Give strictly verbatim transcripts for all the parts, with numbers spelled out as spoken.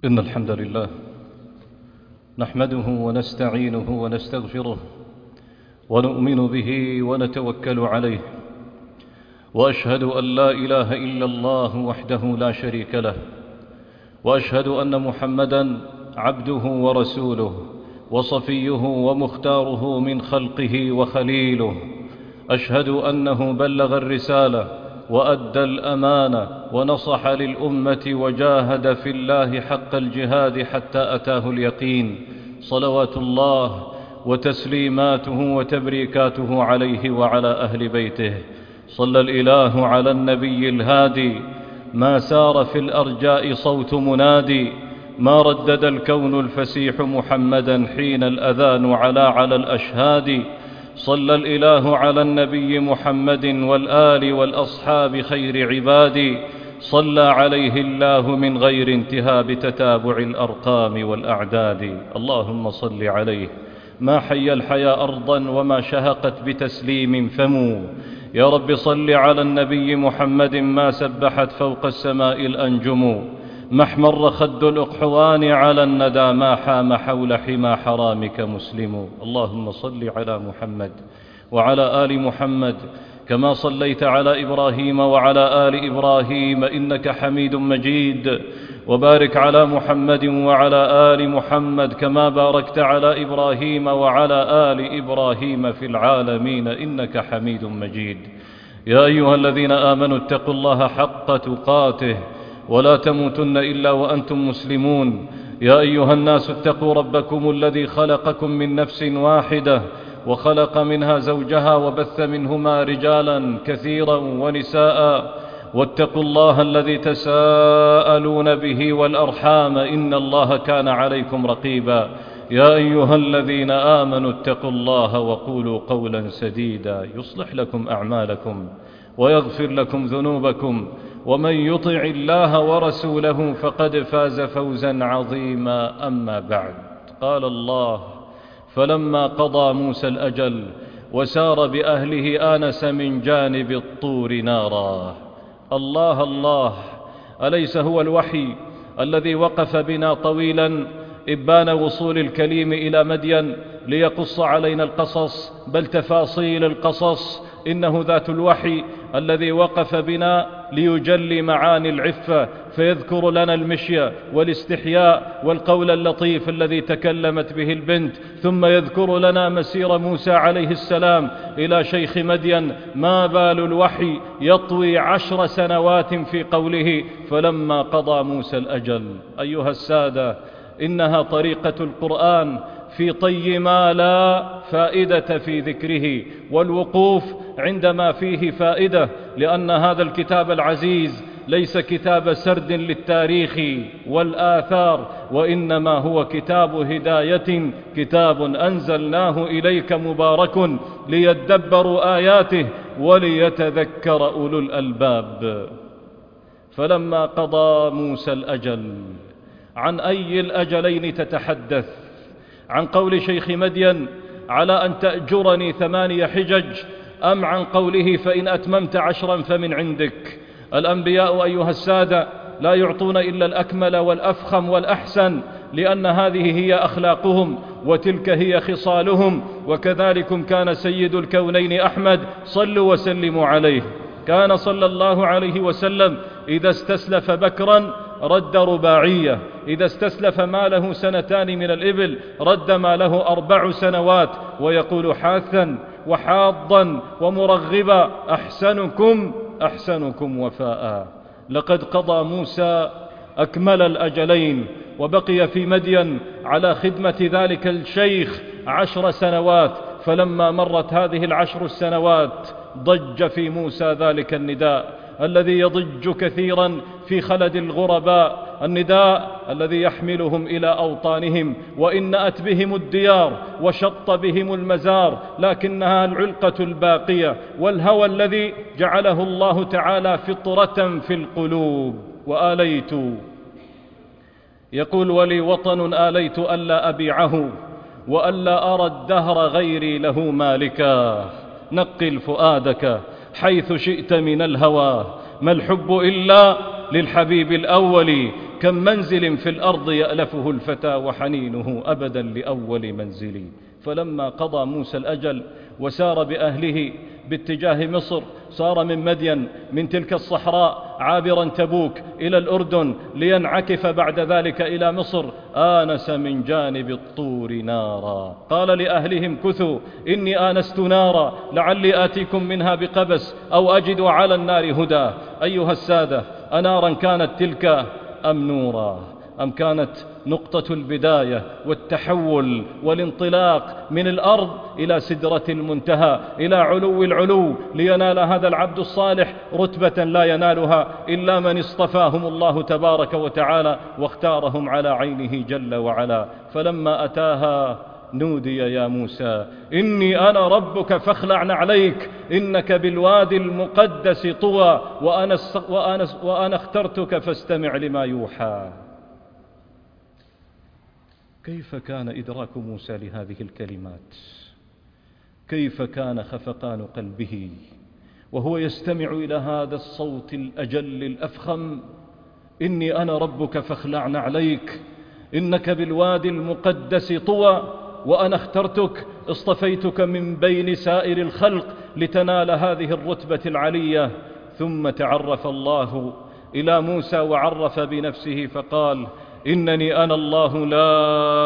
إن الحمد لله نحمده ونستعينه ونستغفره ونؤمن به ونتوكل عليه، وأشهد أن لا إله إلا الله وحده لا شريك له، وأشهد أن محمدًا عبده ورسوله وصفيه ومختاره من خلقه وخليله. أشهد أنه بلغ الرسالة وأدى الأمانة ونصح للأمة وجاهد في الله حق الجهاد حتى أتاه اليقين، صلوات الله وتسليماته وتبريكاته عليه وعلى أهل بيته. صلى الإله على النبي الهادي، ما سار في الأرجاء صوت منادي، ما ردد الكون الفسيح محمدا حين الأذان علا على الأشهاد. صلى الإله على النبي محمد والآل والأصحاب خير عبادي، صلى عليه الله من غير انتهاء بتتابع الأرقام والأعداد. اللهم صل عليه ما حي الحياة أرضا وما شهقت بتسليم فمو. يا رب صل على النبي محمد ما سبحت فوق السماء الأنجم، ما احمر خد الأقحوان على الندى، ما حام حول حمى حرامك مسلم. اللهم صل على محمد وعلى آل محمد كما صليت على إبراهيم وعلى آل إبراهيم إنك حميد مجيد، وبارك على محمد وعلى آل محمد كما باركت على إبراهيم وعلى آل إبراهيم في العالمين إنك حميد مجيد. يا أيها الذين آمنوا اتقوا الله حق تقاته ولا تموتن إلا وأنتم مسلمون. يا أيها الناس اتقوا ربكم الذي خلقكم من نفس واحدة وخلق منها زوجها وبث منهما رجالا كثيرا ونساء، واتقوا الله الذي تساءلون به والأرحام إن الله كان عليكم رقيبا. يا أيها الذين آمنوا اتقوا الله وقولوا قولا سديدا يصلح لكم أعمالكم ويغفر لكم ذنوبكم، ومن يطع الله ورسوله فقد فاز فوزا عظيما. أما بعد، قال الله: فلما قضى موسى الأجل وسار بأهله آنس من جانب الطور نارا. الله الله، أليس هو الوحي الذي وقف بنا طويلا إبان وصول الكليم إلى مدين ليقص علينا القصص، بل تفاصيل القصص؟ إنه ذات الوحي الذي وقف بنا ليجلي معاني العفة، فيذكر لنا المشي والاستحياء والقول اللطيف الذي تكلمت به البنت، ثم يذكر لنا مسير موسى عليه السلام إلى شيخ مدين. ما بال الوحي يطوي عشر سنوات في قوله فلما قضى موسى الأجل؟ أيها السادة، إنها طريقة القرآن في طي ما لا فائدة في ذكره، والوقوف عندما فيه فائدة، لأن هذا الكتاب العزيز ليس كتاب سرد للتاريخ والآثار، وإنما هو كتاب هداية، كتاب أنزلناه إليك مبارك ليدبروا آياته وليتذكر أولو الألباب. فلما قضى موسى الأجل، عن أي الأجلين تتحدث؟ عن قول شيخ مدين على أن تأجرني ثمانية حجج، أم عن قوله فإن أتممت عشرا فمن عندك؟ الأنبياء أيها السادة لا يعطون إلا الأكمل والأفخم والأحسن، لأن هذه هي أخلاقهم وتلك هي خصالهم. وكذلك كان سيد الكونين أحمد، صلوا وسلموا عليه، كان صلى الله عليه وسلم إذا استسلف بكرا رد رباعية، إذا استسلف ما له سنتان من الإبل رد ما له أربع سنوات، ويقول حاثا وحاضا ومرغبا: أحسنكم أحسنكم وفاء. لقد قضى موسى أكمل الأجلين وبقي في مدين على خدمة ذلك الشيخ عشر سنوات، فلما مرت هذه العشر السنوات ضج في موسى ذلك النداء الذي يضج كثيرا في خلد الغرباء، النداء الذي يحملهم إلى أوطانهم، وإن نأت بهم الديار وشط بهم المزار، لكنها العلقة الباقية والهوى الذي جعله الله تعالى فطرة في القلوب. وآليت، يقول: ولي وطن آليت ألا أبيعه وألا أرى الدهر غيري له مالكا. نقل فؤادك حيث شئت من الهوى، ما الحب إلا للحبيب الأول، وكم منزل في الأرض يألفه الفتى وحنينه أبدا لأول منزل. فلما قضى موسى الأجل وسار بأهله باتجاه مصر، صار من مدين من تلك الصحراء عابرا تبوك إلى الأردن لينعكف بعد ذلك إلى مصر، آنس من جانب الطور نارا، قال لأهلهم كثوا إني آنست نارا لعلي آتيكم منها بقبس أو أجد على النار هدى. أيها السادة، أنارا كانت تلك أم نورا؟ أم كانت نقطة البداية والتحول والانطلاق من الأرض إلى سدرة المنتهى، إلى علو العلو، لينال هذا العبد الصالح رتبة لا ينالها إلا من اصطفاهم الله تبارك وتعالى واختارهم على عينه جل وعلا. فلما أتاها نودي يا موسى إني أنا ربك فاخلع نعليك إنك بالوادي المقدس طوى وأنا, وأنا, وأنا اخترتك فاستمع لما يوحى. كيف كان إدراك موسى لهذه الكلمات؟ كيف كان خفقان قلبه وهو يستمع إلى هذا الصوت الأجل الأفخم؟ إني أنا ربك فاخلع نعليك إنك بالوادي المقدس طوى وأنا اخترتك، اصطفيتك من بين سائر الخلق لتنال هذه الرتبة العلية. ثم تعرف الله إلى موسى وعرف بنفسه فقال إنني أنا الله لا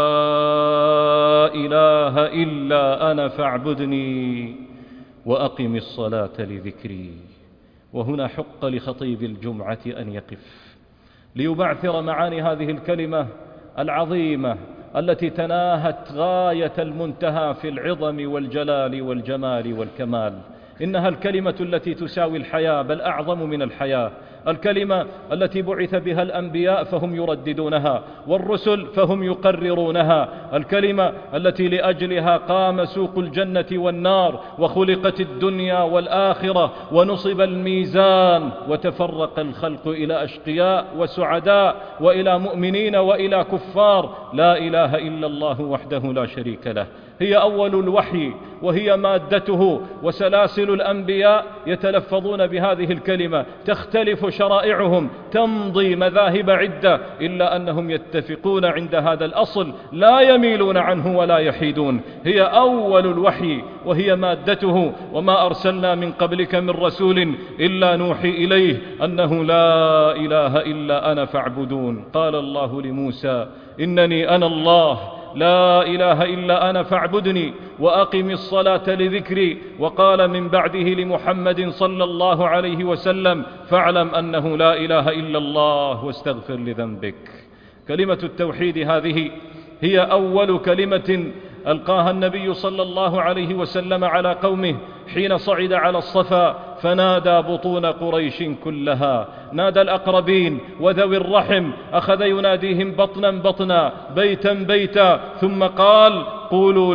إله إلا أنا فاعبدني وأقم الصلاة لذكري. وهنا حق لخطيب الجمعة أن يقف ليبعثر معاني هذه الكلمة العظيمة التي تناهت غاية المنتهى في العظم والجلال والجمال والكمال. إنها الكلمة التي تساوي الحياة بل أعظم من الحياة، الكلمة التي بعث بها الأنبياء فهم يرددونها والرسل فهم يقررونها، الكلمة التي لأجلها قام سوق الجنة والنار وخلقت الدنيا والآخرة ونصب الميزان وتفرق الخلق إلى أشقياء وسعداء وإلى مؤمنين وإلى كفار. لا إله إلا الله وحده لا شريك له، هي أول الوحي وهي مادته، وسلاسل الأنبياء يتلفظون بهذه الكلمة، تختلف شرائعهم، تمضي مذاهب عدة، إلا أنهم يتفقون عند هذا الأصل لا يميلون عنه ولا يحيدون. هي أول الوحي وهي مادته، وما أرسلنا من قبلك من رسول إلا نوحي إليه أنه لا إله إلا أنا فاعبدون. قال الله لموسى إنني أنا الله لا إله إلا أنا فاعبدني وأقم الصلاة لذكري. وقال من بعده لمحمد صلى الله عليه وسلم فاعلم أنه لا إله إلا الله واستغفر لذنبك. كلمة التوحيد هذه هي أول كلمة ألقاها النبي صلى الله عليه وسلم على قومه حين صعد على الصفا فنادى بطون قريش كلها، نادى الأقربين وذوي الرحم، أخذ يناديهم بطنا بطنا بيتا بيتا، ثم قال قولوا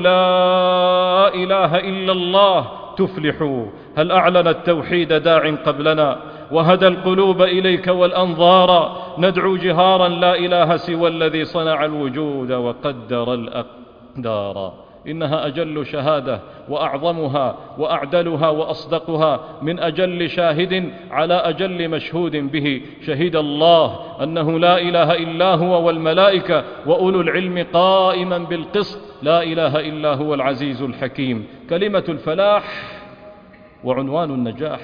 لا إله إلا الله تفلحوا. هل أعلن التوحيد داع قبلنا وهدى القلوب إليك والأنظار؟ ندعو جهارا لا إله سوى الذي صنع الوجود وقدر الأقدار. إنها أجل شهادة وأعظمها وأعدلها وأصدقها من أجل شاهد على أجل مشهود به. شهد الله أنه لا إله إلا هو والملائكة وأولو العلم قائما بالقسط، لا إله إلا هو العزيز الحكيم. كلمة الفلاح وعنوان النجاح.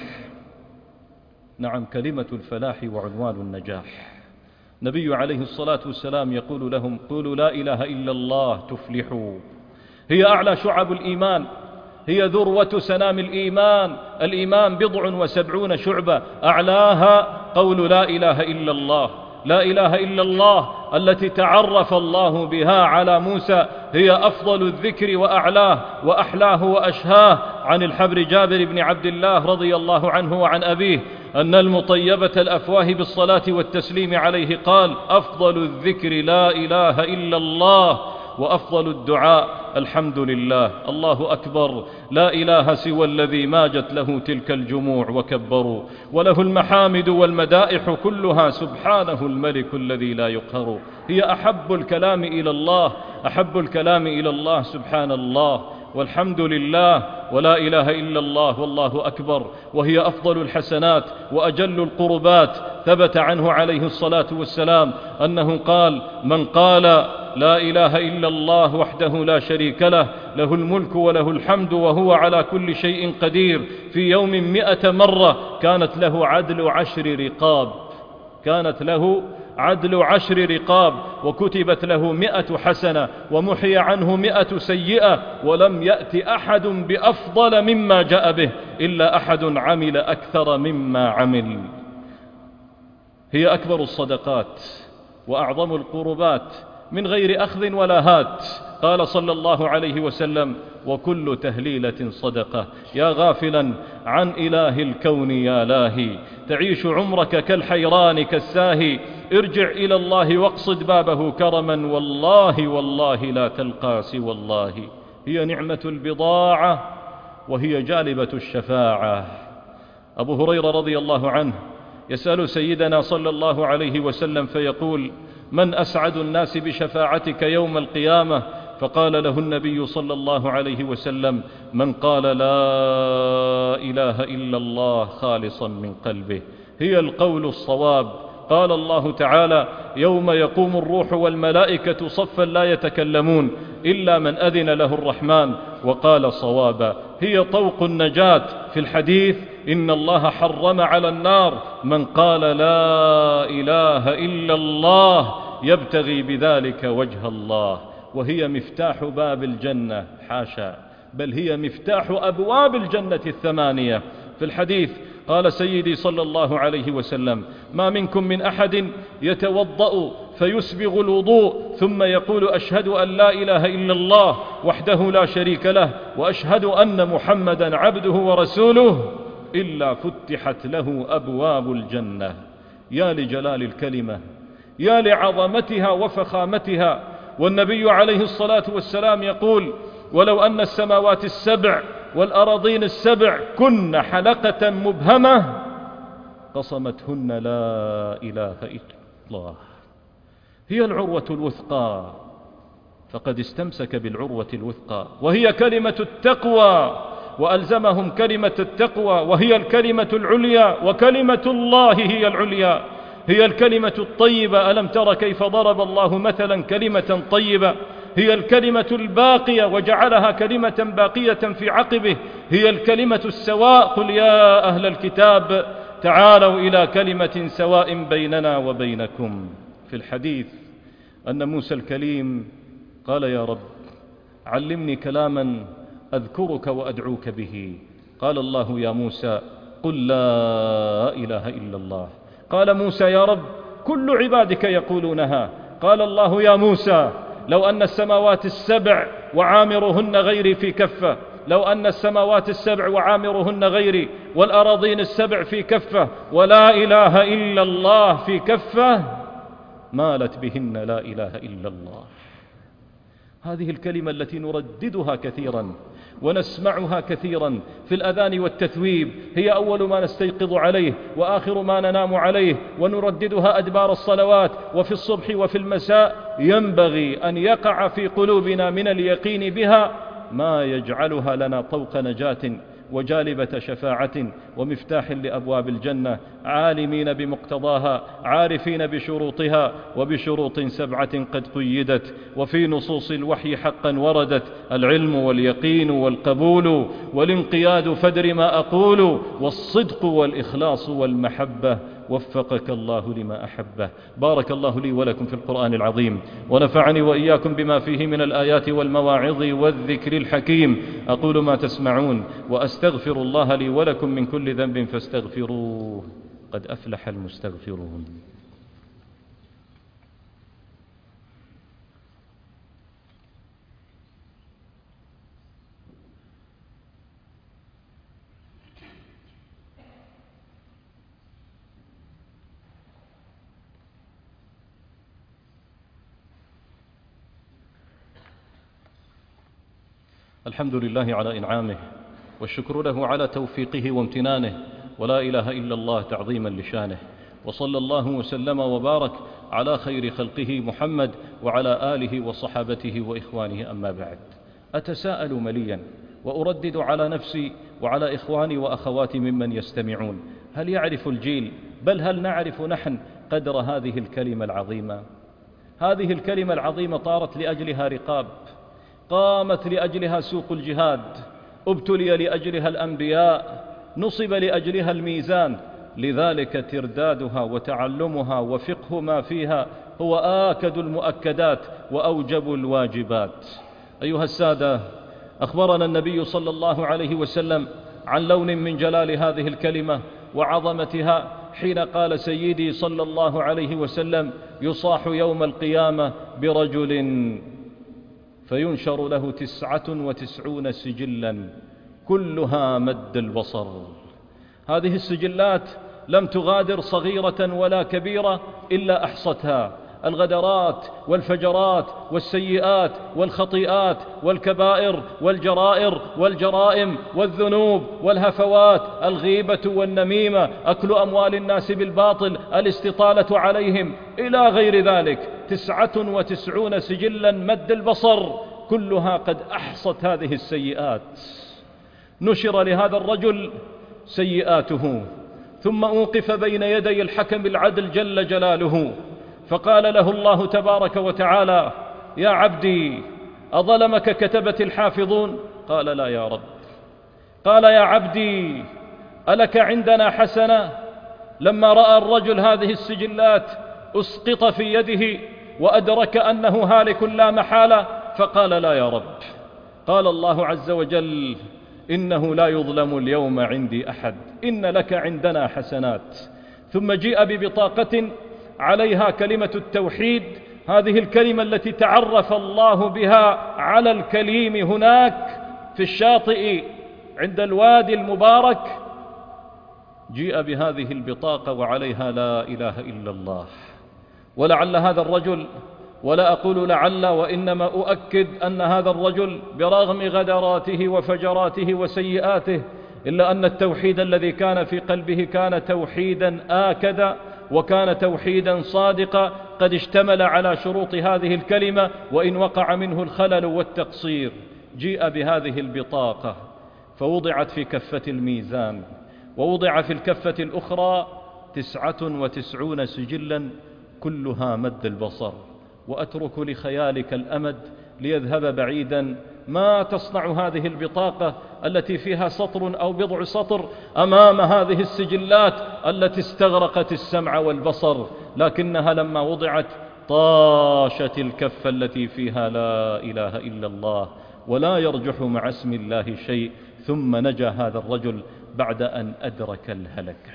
نعم، كلمة الفلاح وعنوان النجاح. النبي عليه الصلاة والسلام يقول لهم قولوا لا إله إلا الله تفلحوا. هي أعلى شعب الإيمان، هي ذروة سنام الإيمان. الإيمان بضع وسبعون شعبة، أعلاها قول لا إله إلا الله. لا إله إلا الله التي تعرف الله بها على موسى هي أفضل الذكر وأعلاه وأحلاه وأشهاه. عن الحبر جابر بن عبد الله رضي الله عنه وعن أبيه أن المطيبة الأفواه بالصلاة والتسليم عليه قال أفضل الذكر لا إله إلا الله، وأفضل الدعاء الحمد لله. الله أكبر، لا إله سوى الذي ماجت له تلك الجموع وكبروا، وله المحامد والمدائح كلها سبحانه الملك الذي لا يقهر. هي أحب الكلام إلى الله، أحب الكلام إلى الله سبحان الله والحمد لله ولا إله إلا الله والله أكبر، وهي أفضل الحسنات وأجل القربات. ثبت عنه عليه الصلاة والسلام أنه قال: من قال لا إله إلا الله وحده لا شريك له، له الملك وله الحمد وهو على كل شيء قدير، في يوم مئة مرة، كانت له عدل عشر رقاب، كانت له عدل عشر رقاب، وكتبت له مئة حسنة، ومحي عنه مئة سيئة، ولم يأت أحد بأفضل مما جاء به إلا أحد عمل أكثر مما عمل. هي أكبر الصدقات وأعظم القربات من غير أخذ ولا هات. قال صلى الله عليه وسلم: وكل تهليلة صدقة. يا غافلا عن إله الكون يا لاهي، تعيش عمرك كالحيران كالساهي، ارجع إلى الله واقصد بابه كرما، والله والله لا تلقى سوى الله. هي نعمة البضاعة وهي جالبة الشفاعة. أبو هريرة رضي الله عنه يسأل سيدنا صلى الله عليه وسلم فيقول: من أسعد الناس بشفاعتك يوم القيامة؟ فقال له النبي صلى الله عليه وسلم: من قال لا إله إلا الله خالصا من قلبه. هي القول الصواب. قال الله تعالى: يوم يقوم الروح والملائكة صفا لا يتكلمون إلا من أذن له الرحمن وقال صوابا. هي طوق النجاة. في الحديث: إن الله حرم على النار من قال لا إله إلا الله يبتغي بذلك وجه الله. وهي مفتاح باب الجنة، حاشا، بل هي مفتاح أبواب الجنة الثمانية. في الحديث قال سيدي صلى الله عليه وسلم: ما منكم من أحد يتوضأ فيسبغ الوضوء ثم يقول: أشهد أن لا إله إلا الله وحده لا شريك له وأشهد أن محمدا عبده ورسوله، إلا فتحت له أبواب الجنة. يا لجلال الكلمة، يا لعظمتها وفخامتها. والنبي عليه الصلاة والسلام يقول: ولو أن السماوات السبع والأراضين السبع كن حلقة مبهمة قصمتهن لا إله إلا الله. هي العروة الوثقى، فقد استمسك بالعروة الوثقى، وهي كلمة التقوى، وألزمهم كلمة التقوى، وهي الكلمة العليا، وكلمة الله هي العليا. هي الكلمة الطيبة. ألم تر كيف ضرب الله مثلا كلمة طيبة؟ هي الكلمة الباقية وجعلها كلمة باقية في عقبه. هي الكلمة السواء. قل يا أهل الكتاب تعالوا إلى كلمة سواء بيننا وبينكم. في الحديث أن موسى الكليم قال: يا رب علمني كلاما أذكرك وأدعوك به. قال الله: يا موسى قل لا إله إلا الله. قال موسى: يا رب كل عبادك يقولونها. قال الله: يا موسى لو أن السماوات السبع وعامرهن غيري في كفة، لو أن السماوات السبع وعامرهن غيري والأراضين السبع في كفة ولا إله إلا الله في كفة مالت بهن لا إله إلا الله. هذه الكلمة التي نرددها كثيرا ونسمعها كثيرا في الأذان والتثويب، هي أول ما نستيقظ عليه وآخر ما ننام عليه، ونرددها أدبار الصلوات وفي الصبح وفي المساء. ينبغي أن يقع في قلوبنا من اليقين بها ما يجعلها لنا طوق نجاة وجالبة شفاعة ومفتاح لأبواب الجنة، عالمين بمقتضاها، عارفين بشروطها، وبشروط سبعة قد قيدت وفي نصوص الوحي حقا وردت: العلم واليقين والقبول والانقياد، فدر ما أقول، والصدق والإخلاص والمحبة. وفقك الله لما أحبه. بارك الله لي ولكم في القرآن العظيم، ونفعني وإياكم بما فيه من الآيات والمواعظ والذكر الحكيم. أقول ما تسمعون وأستغفر الله لي ولكم من كل ذنب فاستغفروه، قد أفلح المستغفرون. الحمد لله على إنعامه، والشكر له على توفيقه وامتنانه، ولا إله إلا الله تعظيما لشانه. وصلى الله وسلم وبارك على خير خلقه محمد وعلى آله وصحابته وإخوانه. أما بعد، أتساءل مليا وأردد على نفسي وعلى إخواني وأخواتي ممن يستمعون: هل يعرف الجيل، بل هل نعرف نحن قدر هذه الكلمة العظيمة؟ هذه الكلمة العظيمة طارت لأجلها رقاب، قامت لأجلها سوق الجهاد، ابتلي لأجلها الأنبياء، نصب لأجلها الميزان. لذلك تردادها وتعلمها وفقه ما فيها هو آكد المؤكدات وأوجب الواجبات. أيها السادة، أخبرنا النبي صلى الله عليه وسلم عن لون من جلال هذه الكلمة وعظمتها حين قال سيدي صلى الله عليه وسلم: يصاح يوم القيامة برجل فينشر له تسعة وتسعون سجلا كلها مد البصر. هذه السجلات لم تغادر صغيرة ولا كبيرة إلا أحصتها: الغدرات والفجرات والسيئات والخطيئات والكبائر والجرائر والجرائم والذنوب والهفوات، الغيبة والنميمة، أكل أموال الناس بالباطل، الاستطالة عليهم، إلى غير ذلك. تسعة وتسعون سجلا مد البصر كلها قد أحصت هذه السيئات. نشر لهذا الرجل سيئاته، ثم أوقف بين يدي الحكم العدل جل جلاله، فقال له الله تبارك وتعالى: يا عبدي، أظلمك كتبة الحافظون؟ قال: لا يا رب. قال: يا عبدي، ألك عندنا حسنة؟ لما رأى الرجل هذه السجلات أسقط في يده وأدرك أنه هالك لا محالة، فقال: لا يا رب. قال الله عز وجل: إنه لا يظلم اليوم عندي أحد، إن لك عندنا حسنات. ثم جيء ببطاقة عليها كلمة التوحيد، هذه الكلمة التي تعرف الله بها على الكليم هناك في الشاطئ عند الوادي المبارك. جيء بهذه البطاقة وعليها لا إله إلا الله. ولعل هذا الرجل، ولا أقول لعل وإنما أؤكد أن هذا الرجل برغم غدراته وفجراته وسيئاته، إلا أن التوحيد الذي كان في قلبه كان توحيدا آكدا، وكان توحيدا صادقا قد اشتمل على شروط هذه الكلمة، وإن وقع منه الخلل والتقصير. جيء بهذه البطاقة فوضعت في كفة الميزان، ووضع في الكفة الأخرى تسعة وتسعون سجلا كلها مد البصر. وأترك لخيالك الأمد ليذهب بعيدا. ما تصنع هذه البطاقة التي فيها سطر أو بضع سطر أمام هذه السجلات التي استغرقت السمع والبصر؟ لكنها لما وضعت طاشت الكفة التي فيها لا إله إلا الله، ولا يرجح مع اسم الله شيء. ثم نجا هذا الرجل بعد أن أدرك الهلك.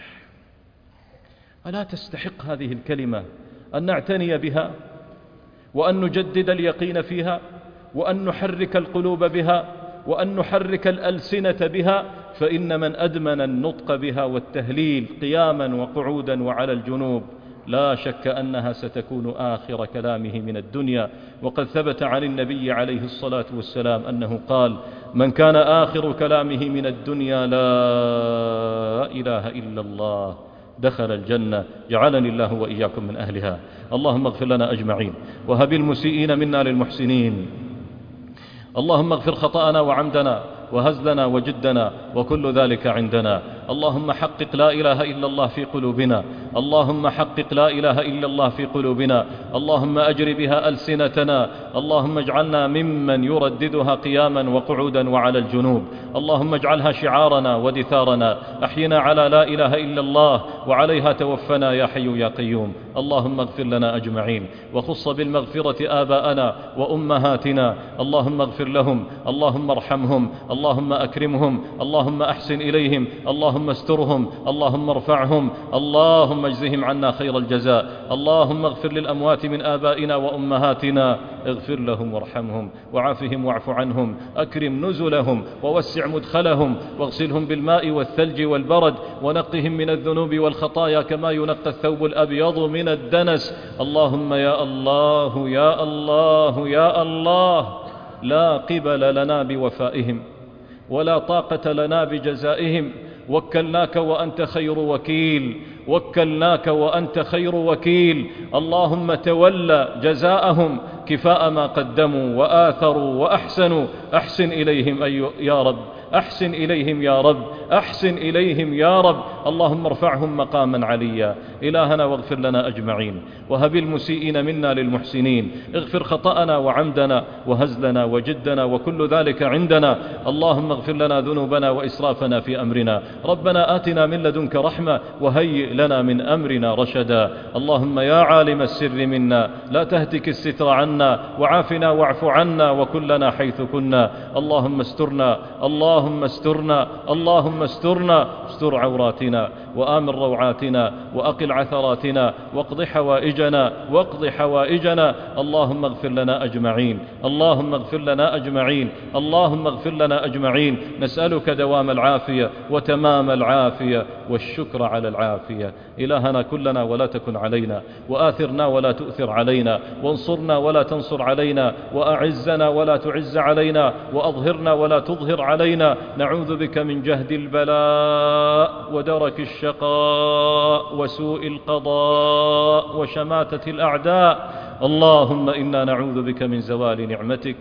ألا تستحق هذه الكلمة أن نعتني بها، وأن نجدد اليقين فيها، وأن نحرك القلوب بها، وأن نحرك الألسنة بها؟ فإن من أدمن النطق بها والتهليل قياما وقعودا وعلى الجنوب لا شك أنها ستكون آخر كلامه من الدنيا. وقد ثبت عن النبي عليه الصلاة والسلام أنه قال: من كان آخر كلامه من الدنيا لا إله إلا الله دخل الجنة. جعلني الله وإياكم من أهلها. اللهم اغفر لنا أجمعين، وهب المسيئين منا للمحسنين. اللهم اغفر خطأنا وعمدنا وهزلنا وجدنا وكل ذلك عندنا. اللهم حقق لا إله إلا الله في قلوبنا، اللهم حقق لا إله إلا الله في قلوبنا. اللهم أجر بها ألسنتنا، اللهم اجعلنا ممن يرددها قياما وقعودا وعلى الجنوب. اللهم اجعلها شعارنا ودثارنا. أحينا على لا إله إلا الله وعليها توفنا يا حي يا قيوم. اللهم اغفر لنا أجمعين، وخص بالمغفرة آباءنا وأمهاتنا. اللهم اغفر لهم، اللهم ارحمهم، اللهم أكرمهم، اللهم أحسن إليهم، اللهم استرهم، اللهم ارفعهم، اللهم اجزهم عنا خير الجزاء. اللهم اغفر للأموات من آبائنا وأمهاتنا، اغفر لهم وارحمهم وعافهم واعف عنهم، أكرم نزلهم ووسع مدخلهم، واغسلهم بالماء والثلج والبرد، ونقهم من الذنوب والخطايا كما ينقى الثوب الأبيض من الدنس. اللهم يا الله يا الله يا الله، لا قبل لنا بوفائهم ولا طاقة لنا بجزائهم. وكلناك وأنت خير وكيل، وكلناك وأنت خير وكيل. اللهم تولى جزاءهم كفاء ما قدموا وآثروا وأحسنوا، أحسن إليهم أي يا رب، أحسن إليهم يا رب، أحسن إليهم يا رب. اللهم ارفعهم مقاما عليا. إلهنا واغفر لنا أجمعين، وهب المسيئين منا للمحسنين، اغفر خطأنا وعمدنا وهزلنا وجدنا وكل ذلك عندنا. اللهم اغفر لنا ذنوبنا وإسرافنا في أمرنا. ربنا آتنا من لدنك رحمة وهيئ لنا من أمرنا رشدا. اللهم يا عالم السر منا لا تهتك الستر عنا، وعافنا واعف عنا وكلنا حيث كنا. اللهم استرنا، اللهم استرنا، اللهم استرنا، استر عوراتنا وآمن روعاتنا وأقل عثراتنا واقض حوائجنا واقض حوائجنا. اللهم اغفر لنا أجمعين، اللهم اغفر لنا أجمعين، اللهم اغفر لنا أجمعين. نسألك دوام العافية وتمام العافية والشكر على العافية. إلهنا كلنا ولا تكن علينا، وآثرنا ولا تؤثر علينا، وانصرنا ولا تنصر علينا، وأعزنا ولا تعز علينا، وأظهرنا ولا تظهر علينا. نعوذ بك من جهد البلاء ودرك الشقاء وسوء القضاء وشماتة الأعداء. اللهم إنا نعوذ بك من زوال نعمتك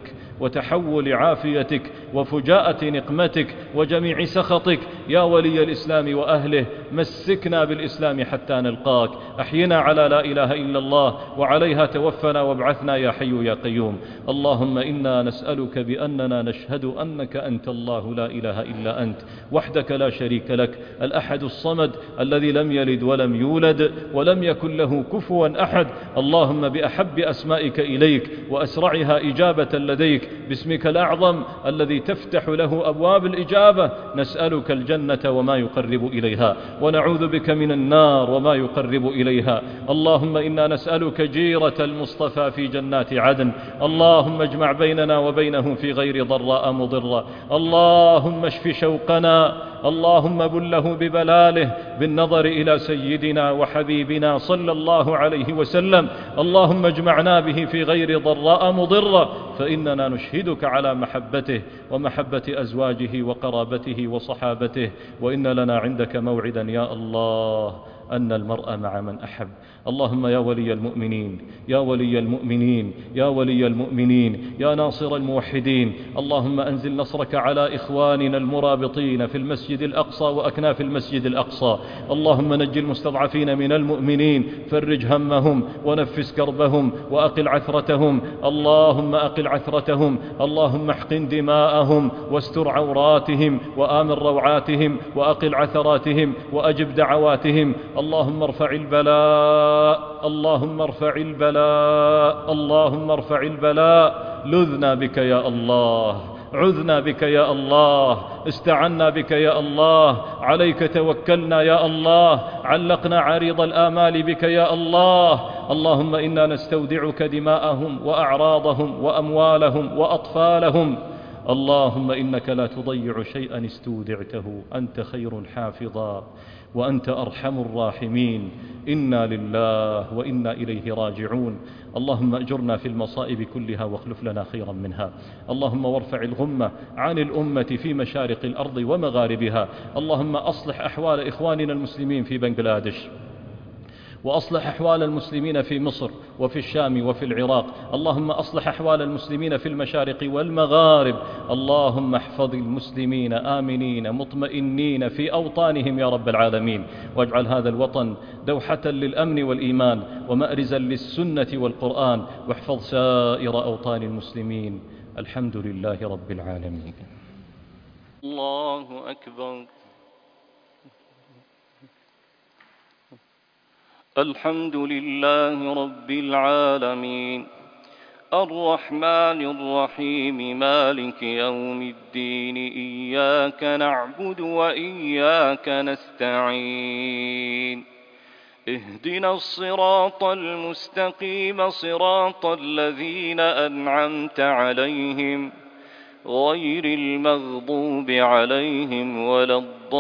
وتحول عافيتك وفجاءة نقمتك وجميع سخطك. يا ولي الإسلام وأهله، مسكنا بالإسلام حتى نلقاك. أحينا على لا إله إلا الله، وعليها توفنا وابعثنا يا حي يا قيوم. اللهم إنا نسألك بأننا نشهد أنك أنت الله لا إله إلا أنت وحدك لا شريك لك، الأحد الصمد الذي لم يلد ولم يولد ولم يكن له كفوا أحد. اللهم بأحب أسمائك إليك وأسرعها إجابة لديك، باسمك الأعظم الذي تفتح له أبواب الإجابة، نسألك الجنة وما يقرب إليها، ونعوذ بك من النار وما يقرب إليها. اللهم إنا نسألك جيرة المصطفى في جنات عدن. اللهم اجمع بيننا وبينه في غير ضراء مضرة. اللهم اشف شوقنا، اللهم بله ببلاله بالنظر إلى سيدنا وحبيبنا صلى الله عليه وسلم. اللهم اجمعنا به في غير ضراء مضرة، فإننا نشهدك على محبته ومحبة أزواجه وقرابته وصحابته، وإن لنا عندك موعدا يا الله أن المرء مع من أحب. اللهم يا ولي المؤمنين، يا ولي المؤمنين، يا ولي المؤمنين، يا ناصر الموحدين، اللهم أنزل نصرك على إخواننا المرابطين في المسجد الأقصى وأكناف المسجد الأقصى. اللهم نج المستضعفين من المؤمنين، فرج همهم ونفس كربهم وأقل عثرتهم. اللهم أقل عثرتهم، اللهم احقن دماءهم واستر عوراتهم وآمن روعاتهم وأقل عثراتهم وأجب دعواتهم. اللهم ارفع البلاء، اللهم ارفع البلاء، اللهم ارفع البلاء. لذنا بك يا الله، عذنا بك يا الله، استعنا بك يا الله، عليك توكلنا يا الله، علقنا عريض الآمال بك يا الله. اللهم إنا نستودعك دماءهم وأعراضهم وأموالهم وأطفالهم. اللهم إنك لا تضيع شيئا استودعته، أنت خير حافظا وأنت أرحم الراحمين. إنا لله وإنا إليه راجعون. اللهم أجرنا في المصائب كلها واخلف لنا خيرا منها. اللهم وارفع الغمة عن الأمة في مشارق الأرض ومغاربها. اللهم أصلح أحوال إخواننا المسلمين في بنغلاديش، وأصلح أحوال المسلمين في مصر وفي الشام وفي العراق. اللهم أصلح أحوال المسلمين في المشارق والمغارب. اللهم احفظ المسلمين آمنين مطمئنين في أوطانهم يا رب العالمين، واجعل هذا الوطن دوحة للأمن والإيمان ومأرزا للسنة والقرآن، واحفظ سائر أوطان المسلمين. الحمد لله رب العالمين. الله أكبر. الحمد لله رب العالمين، الرحمن الرحيم، مالك يوم الدين. إياك نعبد وإياك نستعين. اهدنا الصراط المستقيم، صراط الذين أنعمت عليهم غير المغضوب عليهم ولا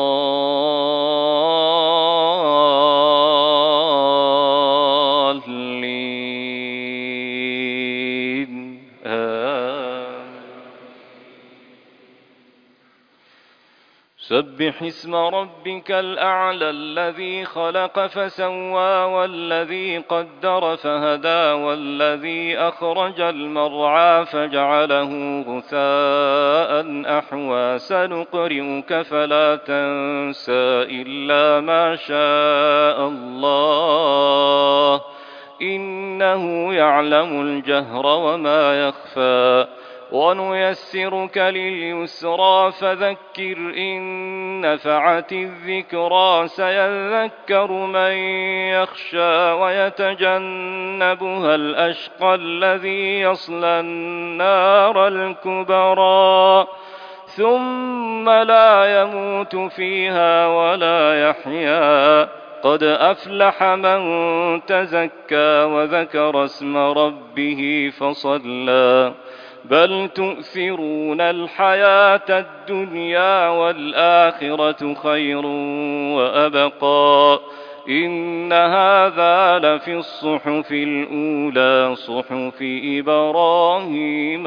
الضالين. آمين. سبح اسم ربك الأعلى الذي خلق فسوى والذي قدر فهدى والذي أخرج المرعى فجعله غثاء أحوى سنقرئك فلا تنسى إلا ما شاء الله إنه يعلم الجهر وما يخفى ونيسرك لليسرى فذكر إن نفعت الذكرى سيذكر من يخشى ويتجنبها الأشقى الذي يصلى النار الكبرى ثم لا يموت فيها ولا يحيا قد أفلح من تزكى وذكر اسم ربه فصلى بل تؤثرون الحياة الدنيا والآخرة خير وأبقى إن هذا لفي الصحف الأولى صحف إبراهيم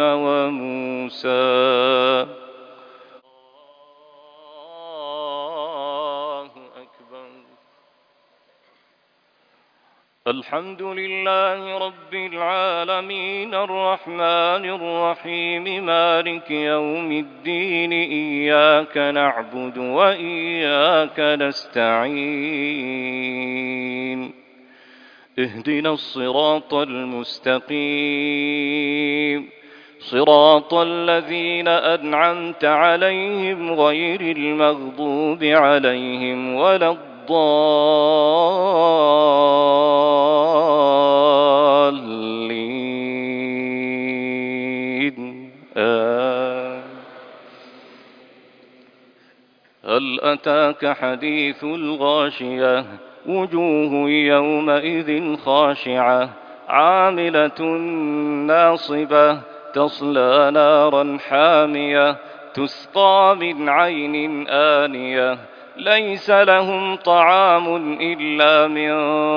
وموسى. الحمد لله رب العالمين الرحمن الرحيم مالك يوم الدين إياك نعبد وإياك نستعين اهدنا الصراط المستقيم صراط الذين أنعمت عليهم غير المغضوب عليهم ولا الضالين آه. هل أتاك حديث الغاشية وجوه يومئذ خاشعة عاملة ناصبة تصلى نارا حامية تسقى من عين آنية ليس لهم طعام إلا من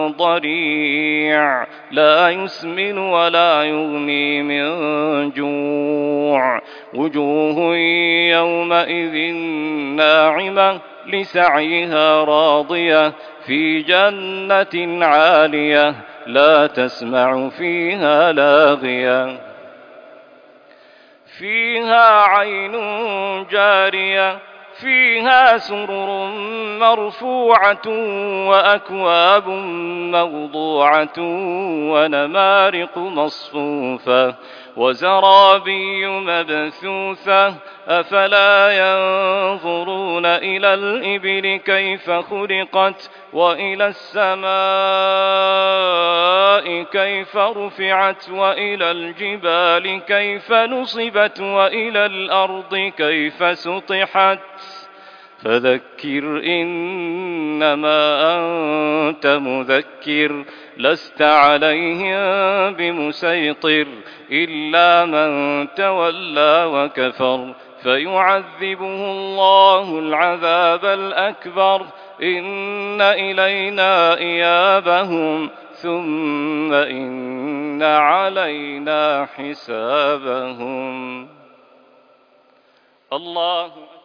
ضريع لا يسمن ولا يغني من جوع وجوه يومئذ ناعمة لسعيها راضية في جنة عالية لا تسمع فيها لاغية فيها عين جارية فيها سرر مرفوعة وأكواب موضوعة ونمارق مصفوفة وزرابي مبثوثة أفلا ينظرون إلى الإبل كيف خلقت وإلى السماء كيف رفعت وإلى الجبال كيف نصبت وإلى الأرض كيف سطحت فذكر إنما أنت مذكر لست عليهم بمسيطر إلا من تولى وكفر فيعذبه الله العذاب الأكبر إن إلينا إيابهم ثم إن علينا حسابهم. الله